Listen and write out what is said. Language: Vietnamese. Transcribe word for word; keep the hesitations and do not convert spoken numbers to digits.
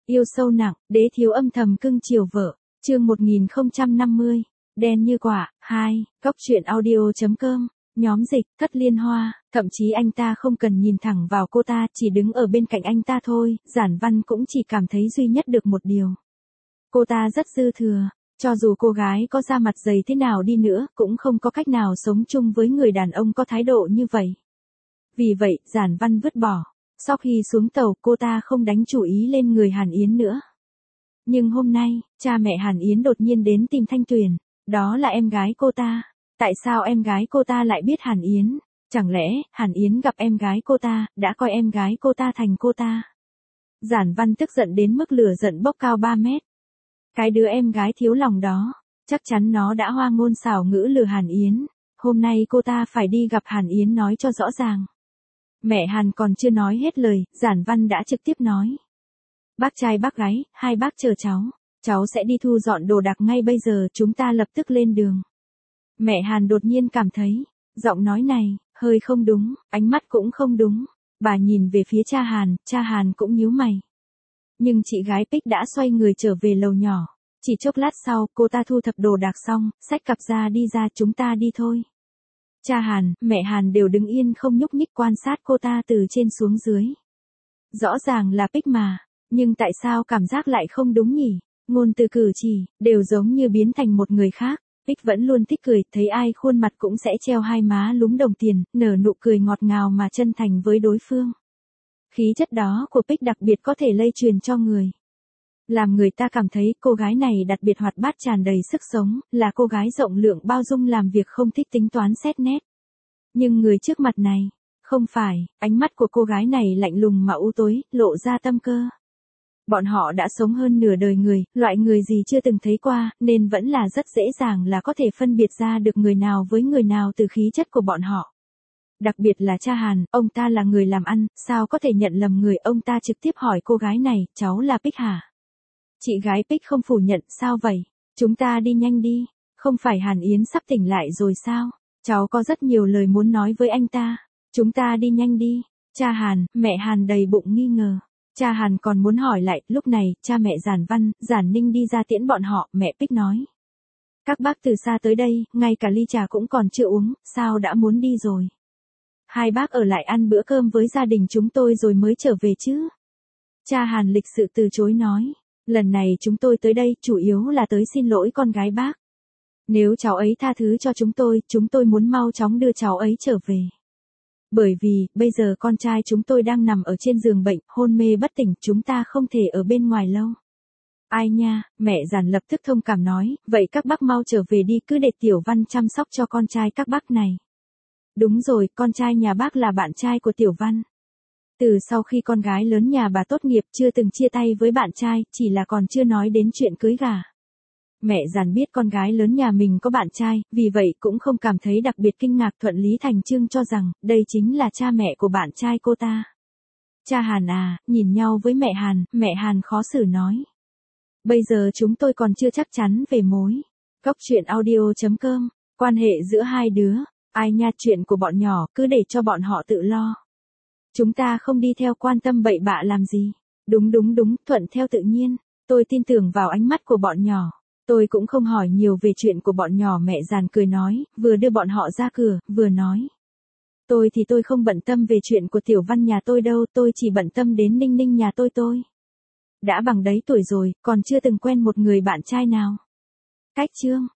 Yêu sâu nặng, đế thiếu âm thầm cưng chiều vợ. Chương một nghìn không trăm năm mươi. Đen như quả. hai. Góc truyện audio chấm com. Nhóm dịch, Thất Liên Hoa, thậm chí anh ta không cần nhìn thẳng vào cô ta, chỉ đứng ở bên cạnh anh ta thôi, Giản Văn cũng chỉ cảm thấy duy nhất được một điều. Cô ta rất dư thừa, cho dù cô gái có da mặt dày thế nào đi nữa, cũng không có cách nào sống chung với người đàn ông có thái độ như vậy. Vì vậy, Giản Văn vứt bỏ. Sau khi xuống tàu, cô ta không đánh chủ ý lên người Hàn Yến nữa. Nhưng hôm nay, cha mẹ Hàn Yến đột nhiên đến tìm Thanh Tuyền, đó là em gái cô ta. Tại sao em gái cô ta lại biết Hàn Yến? Chẳng lẽ, Hàn Yến gặp em gái cô ta, đã coi em gái cô ta thành cô ta? Giản Văn tức giận đến mức lửa giận bốc cao ba mét. Cái đứa em gái thiếu lòng đó, chắc chắn nó đã hoa ngôn xảo ngữ lừa Hàn Yến. Hôm nay cô ta phải đi gặp Hàn Yến nói cho rõ ràng. Mẹ Hàn còn chưa nói hết lời, Giản Văn đã trực tiếp nói. Bác trai bác gái, hai bác chờ cháu. Cháu sẽ đi thu dọn đồ đạc ngay bây giờ, chúng ta lập tức lên đường. Mẹ Hàn đột nhiên cảm thấy, giọng nói này, hơi không đúng, ánh mắt cũng không đúng. Bà nhìn về phía cha Hàn, cha Hàn cũng nhíu mày. Nhưng chị gái Pích đã xoay người trở về lầu nhỏ. Chỉ chốc lát sau, cô ta thu thập đồ đạc xong, xách cặp ra đi ra, chúng ta đi thôi. Cha Hàn, mẹ Hàn đều đứng yên không nhúc nhích quan sát cô ta từ trên xuống dưới. Rõ ràng là Pích mà, nhưng tại sao cảm giác lại không đúng nhỉ? Ngôn từ cử chỉ, đều giống như biến thành một người khác. Pích vẫn luôn thích cười, thấy ai khuôn mặt cũng sẽ treo hai má lúm đồng tiền, nở nụ cười ngọt ngào mà chân thành với đối phương. Khí chất đó của Pích đặc biệt có thể lây truyền cho người. Làm người ta cảm thấy cô gái này đặc biệt hoạt bát tràn đầy sức sống, là cô gái rộng lượng bao dung làm việc không thích tính toán xét nét. Nhưng người trước mặt này, không phải, ánh mắt của cô gái này lạnh lùng mà u tối, lộ ra tâm cơ. Bọn họ đã sống hơn nửa đời người, loại người gì chưa từng thấy qua, nên vẫn là rất dễ dàng là có thể phân biệt ra được người nào với người nào từ khí chất của bọn họ. Đặc biệt là cha Hàn, ông ta là người làm ăn, sao có thể nhận lầm người, ông ta trực tiếp hỏi cô gái này, cháu là Pích hả? Chị gái Pích không phủ nhận, sao vậy? Chúng ta đi nhanh đi, không phải Hàn Yến sắp tỉnh lại rồi sao? Cháu có rất nhiều lời muốn nói với anh ta. Chúng ta đi nhanh đi. Cha Hàn, mẹ Hàn đầy bụng nghi ngờ. Cha Hàn còn muốn hỏi lại, lúc này, cha mẹ Giản Văn, Giản Ninh đi ra tiễn bọn họ, mẹ Pích nói. Các bác từ xa tới đây, ngay cả ly trà cũng còn chưa uống, sao đã muốn đi rồi? Hai bác ở lại ăn bữa cơm với gia đình chúng tôi rồi mới trở về chứ? Cha Hàn lịch sự từ chối nói. Lần này chúng tôi tới đây chủ yếu là tới xin lỗi con gái bác. Nếu cháu ấy tha thứ cho chúng tôi, chúng tôi muốn mau chóng đưa cháu ấy trở về. Bởi vì, bây giờ con trai chúng tôi đang nằm ở trên giường bệnh, hôn mê bất tỉnh, chúng ta không thể ở bên ngoài lâu. Ai nha, mẹ Giản lập tức thông cảm nói, vậy các bác mau trở về đi, cứ để Tiểu Văn chăm sóc cho con trai các bác này. Đúng rồi, con trai nhà bác là bạn trai của Tiểu Văn. Từ sau khi con gái lớn nhà bà tốt nghiệp chưa từng chia tay với bạn trai, chỉ là còn chưa nói đến chuyện cưới gả. Mẹ Giản biết con gái lớn nhà mình có bạn trai, vì vậy cũng không cảm thấy đặc biệt kinh ngạc, thuận lý thành chương cho rằng, đây chính là cha mẹ của bạn trai cô ta. Cha Hàn à, nhìn nhau với mẹ Hàn, mẹ Hàn khó xử nói. Bây giờ chúng tôi còn chưa chắc chắn về mối. Góc truyện audio chấm com, quan hệ giữa hai đứa, ai nha, chuyện của bọn nhỏ, cứ để cho bọn họ tự lo. Chúng ta không đi theo quan tâm bậy bạ làm gì. Đúng đúng đúng, thuận theo tự nhiên. Tôi tin tưởng vào ánh mắt của bọn nhỏ. Tôi cũng không hỏi nhiều về chuyện của bọn nhỏ, mẹ Giản cười nói, vừa đưa bọn họ ra cửa, vừa nói. Tôi thì tôi không bận tâm về chuyện của Tiểu Văn nhà tôi đâu, tôi chỉ bận tâm đến Ninh Ninh nhà tôi tôi. Đã bằng đấy tuổi rồi, còn chưa từng quen một người bạn trai nào. Cách chương.